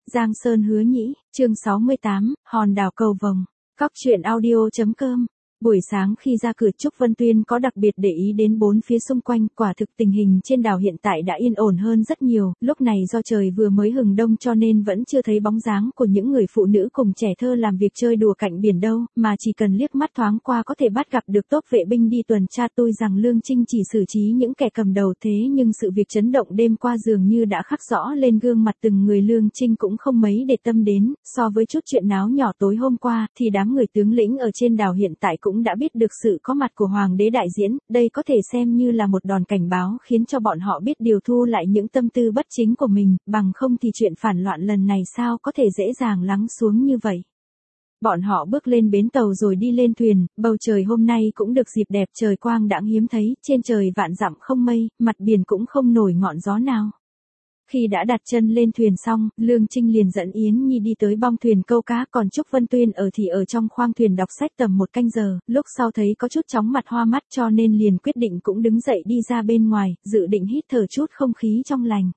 Giang Sơn hứa nhĩ, chương 68, hòn đảo cầu vồng. Cóc truyện audio.com. Buổi sáng khi ra cửa Trúc Vân Tuyên có đặc biệt để ý đến bốn phía xung quanh, quả thực tình hình trên đảo hiện tại đã yên ổn hơn rất nhiều, lúc này do trời vừa mới hừng đông cho nên vẫn chưa thấy bóng dáng của những người phụ nữ cùng trẻ thơ làm việc chơi đùa cạnh biển đâu, mà chỉ cần liếc mắt thoáng qua có thể bắt gặp được tốp vệ binh đi tuần tra. Tôi rằng Lương Trinh chỉ xử trí những kẻ cầm đầu thế nhưng sự việc chấn động đêm qua dường như đã khắc rõ lên gương mặt từng người. Lương Trinh cũng không mấy để tâm đến, so với chút chuyện náo nhỏ tối hôm qua thì đám người tướng lĩnh ở trên đảo hiện tại cũng đã biết được sự có mặt của Hoàng đế đại diễn, đây có thể xem như là một đòn cảnh báo khiến cho bọn họ biết điều thu lại những tâm tư bất chính của mình, bằng không thì chuyện phản loạn lần này sao có thể dễ dàng lắng xuống như vậy. Bọn họ bước lên bến tàu rồi đi lên thuyền, bầu trời hôm nay cũng được dịp đẹp, trời quang đãng hiếm thấy, trên trời vạn dặm không mây, mặt biển cũng không nổi ngọn gió nào. Khi đã đặt chân lên thuyền xong, Lương Trinh liền dẫn Yến Nhi đi tới bong thuyền câu cá, còn Trúc Vân Tuyên thì ở trong khoang thuyền đọc sách tầm 1 canh giờ, lúc sau thấy có chút chóng mặt hoa mắt cho nên liền quyết định cũng đứng dậy đi ra bên ngoài, dự định hít thở chút không khí trong lành.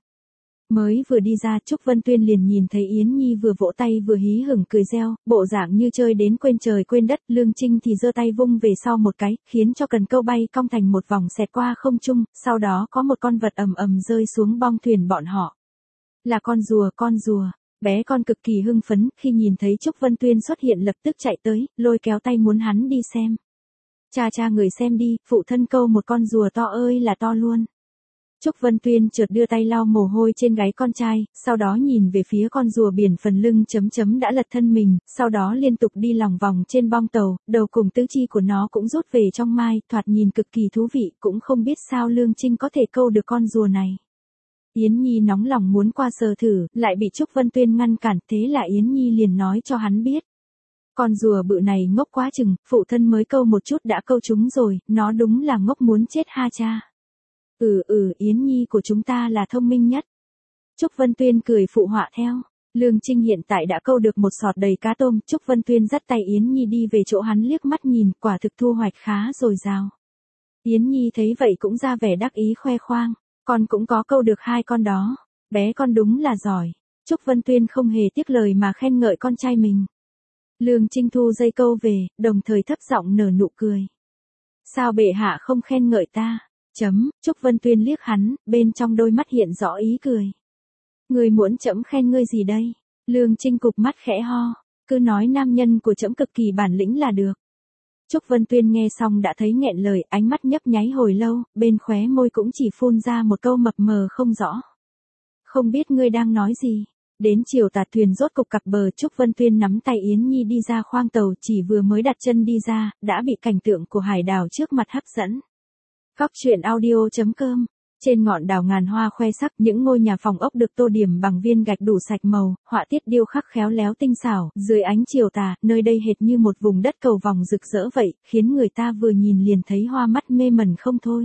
Mới vừa đi ra Trúc Vân Tuyên liền nhìn thấy Yến Nhi vừa vỗ tay vừa hí hửng cười reo, bộ dạng như chơi đến quên trời quên đất. Lương Trinh thì giơ tay vung về sau một cái, khiến cho cần câu bay cong thành một vòng xẹt qua không trung, sau đó có một con vật ầm ầm rơi xuống bong thuyền bọn họ. Là con rùa. Bé con cực kỳ hưng phấn, khi nhìn thấy Trúc Vân Tuyên xuất hiện lập tức chạy tới, lôi kéo tay muốn hắn đi xem. Cha người xem đi, phụ thân câu một con rùa to ơi là to luôn. Trúc Vân Tuyên chợt đưa tay lau mồ hôi trên gáy con trai, sau đó nhìn về phía con rùa biển phần lưng đã lật thân mình, sau đó liên tục đi lòng vòng trên bong tàu, đầu cùng tứ chi của nó cũng rút về trong mai, thoạt nhìn cực kỳ thú vị, cũng không biết sao Lương Trinh có thể câu được con rùa này. Yến Nhi nóng lòng muốn qua sờ thử, lại bị Trúc Vân Tuyên ngăn cản, thế là Yến Nhi liền nói cho hắn biết. Con rùa bự này ngốc quá chừng, phụ thân mới câu một chút đã câu chúng rồi, nó đúng là ngốc muốn chết ha cha. Yến Nhi của chúng ta là thông minh nhất. Trúc Vân Tuyên cười phụ họa theo. Lương Trinh hiện tại đã câu được một sọt đầy cá tôm, Trúc Vân Tuyên dắt tay Yến Nhi đi về chỗ hắn liếc mắt nhìn, quả thực thu hoạch khá dồi dào. Yến Nhi thấy vậy cũng ra vẻ đắc ý khoe khoang, con cũng có câu được 2 con đó, bé con đúng là giỏi. Trúc Vân Tuyên không hề tiếc lời mà khen ngợi con trai mình. Lương Trinh thu dây câu về, đồng thời thấp giọng nở nụ cười. Sao bệ hạ không khen ngợi ta? Trúc Vân Tuyên liếc hắn, bên trong đôi mắt hiện rõ ý cười. Ngươi muốn trẫm khen ngươi gì đây? Lương Trinh cụp mắt khẽ ho, cứ nói nam nhân của trẫm cực kỳ bản lĩnh là được. Trúc Vân Tuyên nghe xong đã thấy nghẹn lời, ánh mắt nhấp nháy hồi lâu, bên khóe môi cũng chỉ phun ra một câu mập mờ không rõ. Không biết ngươi đang nói gì? Đến chiều tạt thuyền rốt cục cập bờ, Trúc Vân Tuyên nắm tay Yến Nhi đi ra khoang tàu, chỉ vừa mới đặt chân đi ra, đã bị cảnh tượng của hải đảo trước mặt hấp dẫn. Cóc truyện audio.com. Trên ngọn đảo ngàn hoa khoe sắc, những ngôi nhà phòng ốc được tô điểm bằng viên gạch đủ sạch màu, họa tiết điêu khắc khéo léo tinh xảo, dưới ánh chiều tà, nơi đây hệt như một vùng đất cầu vòng rực rỡ vậy, khiến người ta vừa nhìn liền thấy hoa mắt mê mẩn không thôi.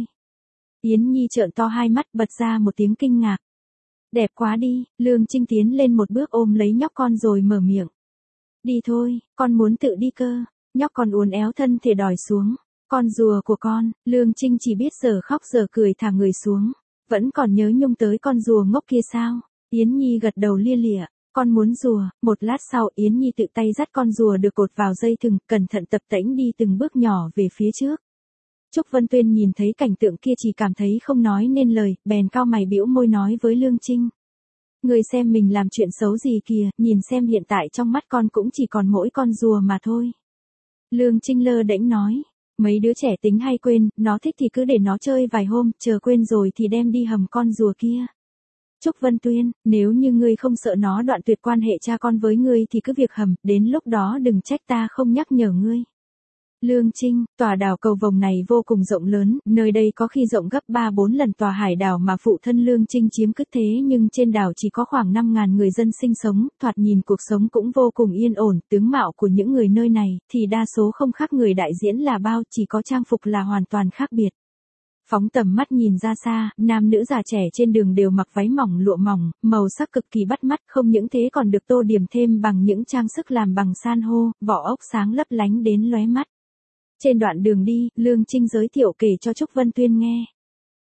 Yến Nhi trợn to hai mắt, bật ra một tiếng kinh ngạc. Đẹp quá đi. Lương Trinh tiến lên một bước ôm lấy nhóc con rồi mở miệng. Đi thôi, con muốn tự đi cơ. Nhóc con uốn éo thân thể đòi xuống. Con rùa của con. Lương Trinh chỉ biết giờ khóc giờ cười thả người xuống. Vẫn còn nhớ nhung tới con rùa ngốc kia sao? Yến Nhi gật đầu lia lịa. Con muốn rùa. Một lát sau Yến Nhi tự tay dắt con rùa được cột vào dây thừng, cẩn thận tập tễnh đi từng bước nhỏ về phía trước. Trúc Vân Tuyên nhìn thấy cảnh tượng kia chỉ cảm thấy không nói nên lời, bèn cau mày bĩu môi nói với Lương Trinh. Người xem mình làm chuyện xấu gì kìa, nhìn xem hiện tại trong mắt con cũng chỉ còn mỗi con rùa mà thôi. Lương Trinh lơ đễnh nói. Mấy đứa trẻ tính hay quên, nó thích thì cứ để nó chơi vài hôm, chờ quên rồi thì đem đi hầm con rùa kia. Trúc Vân Tuyên, nếu như ngươi không sợ nó đoạn tuyệt quan hệ cha con với ngươi thì cứ việc hầm, đến lúc đó đừng trách ta không nhắc nhở ngươi. Lương Trinh, tòa đảo cầu vồng này vô cùng rộng lớn, nơi đây có khi rộng gấp 3-4 lần tòa hải đảo mà phụ thân Lương Trinh chiếm cứ, thế nhưng trên đảo chỉ có khoảng 5.000 người dân sinh sống, thoạt nhìn cuộc sống cũng vô cùng yên ổn, tướng mạo của những người nơi này thì đa số không khác người đại diễn là bao, chỉ có trang phục là hoàn toàn khác biệt. Phóng tầm mắt nhìn ra xa, nam nữ già trẻ trên đường đều mặc váy mỏng lụa mỏng, màu sắc cực kỳ bắt mắt, không những thế còn được tô điểm thêm bằng những trang sức làm bằng san hô, vỏ ốc sáng lấp lánh đến lóe mắt. Trên đoạn đường đi, Lương Trinh giới thiệu kể cho Trúc Vân Tuyên nghe.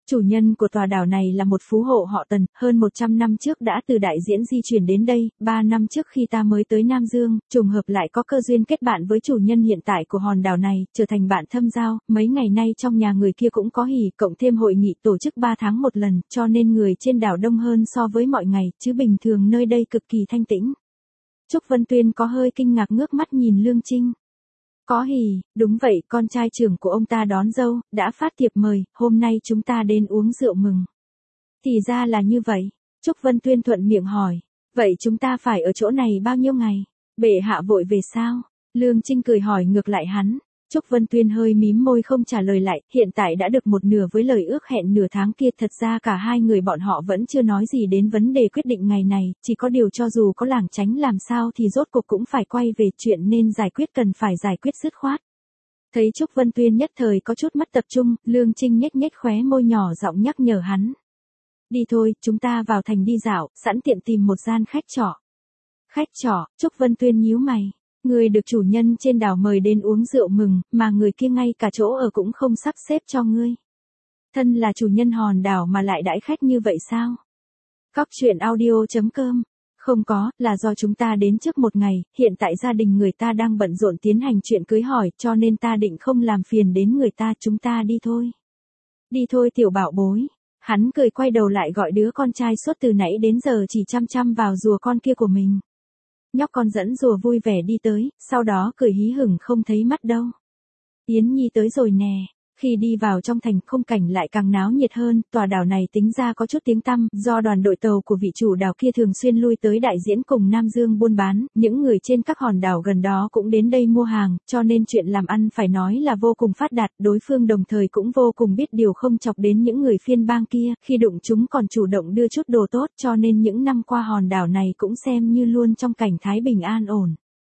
Chủ nhân của tòa đảo này là một phú hộ họ Tần, hơn 100 năm trước đã từ đại diễn di chuyển đến đây, 3 năm trước khi ta mới tới Nam Dương, trùng hợp lại có cơ duyên kết bạn với chủ nhân hiện tại của hòn đảo này, trở thành bạn thâm giao, mấy ngày nay trong nhà người kia cũng có hỉ, cộng thêm hội nghị tổ chức 3 tháng một lần, cho nên người trên đảo đông hơn so với mọi ngày, chứ bình thường nơi đây cực kỳ thanh tĩnh. Trúc Vân Tuyên có hơi kinh ngạc ngước mắt nhìn Lương Trinh. Có hỉ, đúng vậy, con trai trưởng của ông ta đón dâu, đã phát thiệp mời, hôm nay chúng ta đến uống rượu mừng. Thì ra là như vậy, Trúc Vân Tuyên thuận miệng hỏi, vậy chúng ta phải ở chỗ này bao nhiêu ngày? Bệ hạ vội về sao? Lương Trinh cười hỏi ngược lại hắn. Trúc Vân Tuyên hơi mím môi không trả lời lại, hiện tại đã được một nửa với lời ước hẹn nửa tháng kia, thật ra cả hai người bọn họ vẫn chưa nói gì đến vấn đề quyết định ngày này, chỉ có điều cho dù có lảng tránh làm sao thì rốt cuộc cũng phải quay về chuyện nên giải quyết cần phải giải quyết dứt khoát. Thấy Trúc Vân Tuyên nhất thời có chút mất tập trung, Lương Trinh nhếch nhếch khóe môi nhỏ giọng nhắc nhở hắn. Đi thôi, chúng ta vào thành đi dạo, sẵn tiện tìm một gian khách trọ. Khách trọ, Trúc Vân Tuyên nhíu mày. Người được chủ nhân trên đảo mời đến uống rượu mừng, mà người kia ngay cả chỗ ở cũng không sắp xếp cho ngươi. Thân là chủ nhân hòn đảo mà lại đãi khách như vậy sao? Cóc truyện audio.com. Không có, là do chúng ta đến trước một ngày, hiện tại gia đình người ta đang bận rộn tiến hành chuyện cưới hỏi, cho nên ta định không làm phiền đến người ta, chúng ta đi thôi. Đi thôi tiểu bảo bối. Hắn cười quay đầu lại gọi đứa con trai suốt từ nãy đến giờ chỉ chăm chăm vào rùa con kia của mình. Nhóc con dẫn rùa vui vẻ đi tới, sau đó cười hí hửng không thấy mắt đâu. Yến Nhi tới rồi nè. Khi đi vào trong thành, khung cảnh lại càng náo nhiệt hơn, tòa đảo này tính ra có chút tiếng tăm, do đoàn đội tàu của vị chủ đảo kia thường xuyên lui tới đại diễn cùng Nam Dương buôn bán, những người trên các hòn đảo gần đó cũng đến đây mua hàng, cho nên chuyện làm ăn phải nói là vô cùng phát đạt, đối phương đồng thời cũng vô cùng biết điều không chọc đến những người phiên bang kia, khi đụng chúng còn chủ động đưa chút đồ tốt, cho nên những năm qua hòn đảo này cũng xem như luôn trong cảnh thái bình an ổn.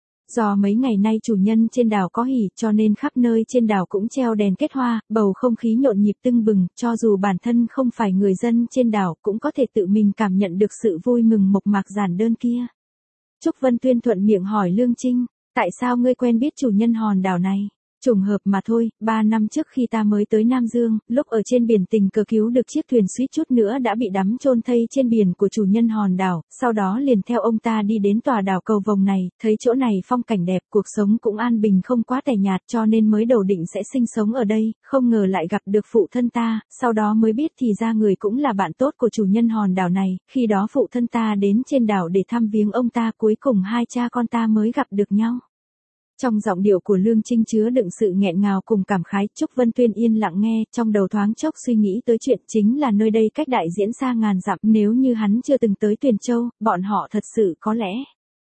Do mấy ngày nay chủ nhân trên đảo có hỉ, cho nên khắp nơi trên đảo cũng treo đèn kết hoa, bầu không khí nhộn nhịp tưng bừng, cho dù bản thân không phải người dân trên đảo cũng có thể tự mình cảm nhận được sự vui mừng mộc mạc giản đơn kia. Trúc Vân Tuyên thuận miệng hỏi Lương Trinh, tại sao ngươi quen biết chủ nhân hòn đảo này? Trùng hợp mà thôi, 3 năm trước khi ta mới tới Nam Dương, lúc ở trên biển tình cờ cứu được chiếc thuyền suýt chút nữa đã bị đắm chôn thây trên biển của chủ nhân hòn đảo, sau đó liền theo ông ta đi đến tòa đảo Cầu Vồng này, thấy chỗ này phong cảnh đẹp, cuộc sống cũng an bình không quá tẻ nhạt cho nên mới đầu định sẽ sinh sống ở đây, không ngờ lại gặp được phụ thân ta, sau đó mới biết thì ra người cũng là bạn tốt của chủ nhân hòn đảo này, khi đó phụ thân ta đến trên đảo để thăm viếng ông ta, cuối cùng hai cha con ta mới gặp được nhau. Trong giọng điệu của Lương Trinh chứa đựng sự nghẹn ngào cùng cảm khái, Trúc Vân Tuyên yên lặng nghe, trong đầu thoáng chốc suy nghĩ tới chuyện chính là nơi đây cách đại diễn xa ngàn dặm, nếu như hắn chưa từng tới Tuyền Châu, bọn họ thật sự có lẽ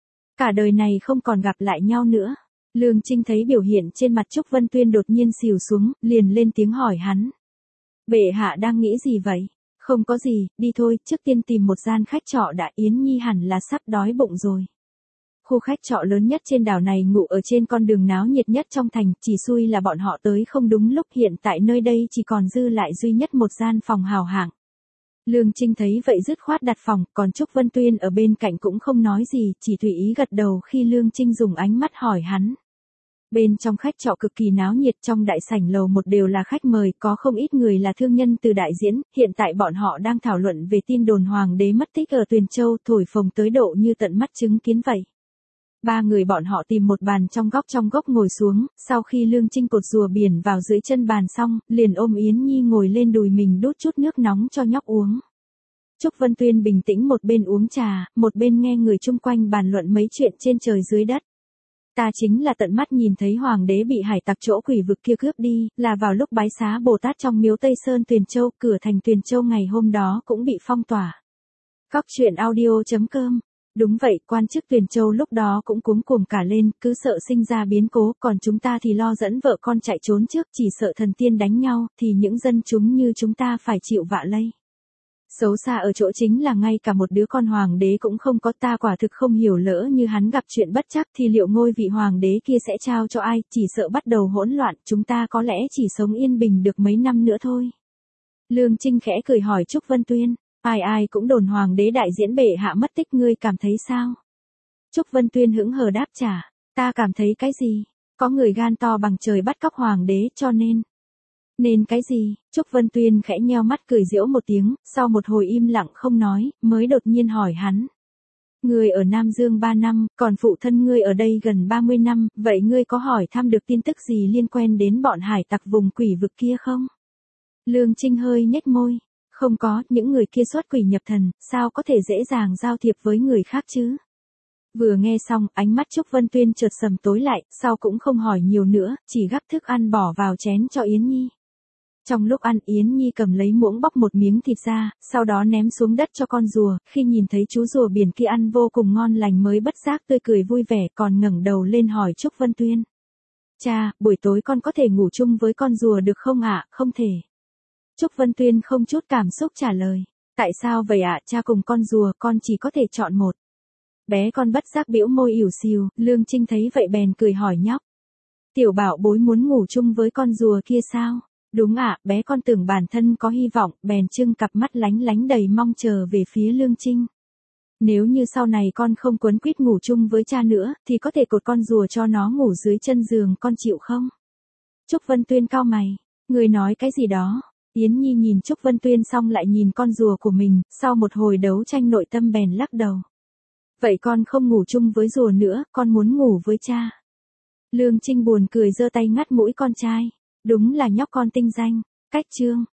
cả đời này không còn gặp lại nhau nữa. Lương Trinh thấy biểu hiện trên mặt Trúc Vân Tuyên đột nhiên xìu xuống, liền lên tiếng hỏi hắn. Bệ hạ đang nghĩ gì vậy? Không có gì, đi thôi, trước tiên tìm một gian khách trọ đã, Yến Nhi hẳn là sắp đói bụng rồi. Khu khách trọ lớn nhất trên đảo này ngụ ở trên con đường náo nhiệt nhất trong thành, chỉ xui là bọn họ tới không đúng lúc, hiện tại nơi đây chỉ còn dư lại duy nhất một gian phòng hào hạng. Lương Trinh thấy vậy dứt khoát đặt phòng, còn Trúc Vân Tuyên ở bên cạnh cũng không nói gì, chỉ tùy ý gật đầu khi Lương Trinh dùng ánh mắt hỏi hắn. Bên trong khách trọ cực kỳ náo nhiệt, trong đại sảnh lầu một đều là khách mời, có không ít người là thương nhân từ đại diễn, hiện tại bọn họ đang thảo luận về tin đồn hoàng đế mất tích ở Tuyền Châu, thổi phồng tới độ như tận mắt chứng kiến vậy. Ba người bọn họ tìm một bàn trong góc ngồi xuống, sau khi Lương Trinh cột rùa biển vào dưới chân bàn xong, liền ôm Yến Nhi ngồi lên đùi mình đút chút nước nóng cho nhóc uống. Trúc Vân Tuyên bình tĩnh một bên uống trà, một bên nghe người chung quanh bàn luận mấy chuyện trên trời dưới đất. Ta chính là tận mắt nhìn thấy hoàng đế bị hải tặc chỗ quỷ vực kia cướp đi, là vào lúc bái xá Bồ Tát trong miếu Tây Sơn Tuyền Châu, cửa thành Tuyền Châu ngày hôm đó cũng bị phong tỏa. Cóc truyện audio.com. Đúng vậy, quan chức Tuyền Châu lúc đó cũng cuống cuồng cả lên, cứ sợ sinh ra biến cố, còn chúng ta thì lo dẫn vợ con chạy trốn trước, chỉ sợ thần tiên đánh nhau, thì những dân chúng như chúng ta phải chịu vạ lây. Xấu xa ở chỗ chính là ngay cả một đứa con hoàng đế cũng không có, ta quả thực không hiểu lỡ như hắn gặp chuyện bất trắc thì liệu ngôi vị hoàng đế kia sẽ trao cho ai, chỉ sợ bắt đầu hỗn loạn, chúng ta có lẽ chỉ sống yên bình được mấy năm nữa thôi. Lương Trinh khẽ cười hỏi Trúc Vân Tuyên. Ai cũng đồn hoàng đế đại diễn bệ hạ mất tích, ngươi cảm thấy sao? Trúc Vân Tuyên hững hờ đáp trả, ta cảm thấy cái gì? Có người gan to bằng trời bắt cóc hoàng đế cho nên. Nên cái gì? Trúc Vân Tuyên khẽ nheo mắt cười giễu một tiếng, sau một hồi im lặng không nói, mới đột nhiên hỏi hắn. Ngươi ở Nam Dương 3 năm, còn phụ thân ngươi ở đây gần 30 năm, vậy ngươi có hỏi thăm được tin tức gì liên quan đến bọn hải tặc vùng quỷ vực kia không? Lương Trinh hơi nhếch môi. Không có, những người kia xuất quỷ nhập thần, sao có thể dễ dàng giao thiệp với người khác chứ? Vừa nghe xong, ánh mắt Trúc Vân Tuyên chợt sầm tối lại, sau cũng không hỏi nhiều nữa, chỉ gắp thức ăn bỏ vào chén cho Yến Nhi. Trong lúc ăn, Yến Nhi cầm lấy muỗng bóc một miếng thịt ra, sau đó ném xuống đất cho con rùa, khi nhìn thấy chú rùa biển kia ăn vô cùng ngon lành mới bất giác tươi cười vui vẻ, còn ngẩng đầu lên hỏi Trúc Vân Tuyên. Cha, buổi tối con có thể ngủ chung với con rùa được không ạ? Không thể. Trúc Vân Tuyên không chút cảm xúc trả lời. Tại sao vậy ạ? Cha cùng con rùa, con chỉ có thể chọn một. Bé con bất giác bĩu môi ỉu xìu, Lương Trinh thấy vậy bèn cười hỏi nhóc. Tiểu bảo bối muốn ngủ chung với con rùa kia sao? Đúng ạ, bé con tưởng bản thân có hy vọng, bèn trưng cặp mắt lánh lánh đầy mong chờ về phía Lương Trinh. Nếu như sau này con không quấn quýt ngủ chung với cha nữa, thì có thể cột con rùa cho nó ngủ dưới chân giường, con chịu không? Trúc Vân Tuyên cau mày. Người nói cái gì đó? Yến Nhi nhìn Trúc Vân Tuyên xong lại nhìn con rùa của mình, sau một hồi đấu tranh nội tâm bèn lắc đầu. Vậy con không ngủ chung với rùa nữa, con muốn ngủ với cha. Lương Trinh buồn cười giơ tay ngắt mũi con trai. Đúng là nhóc con tinh danh. Cách chương.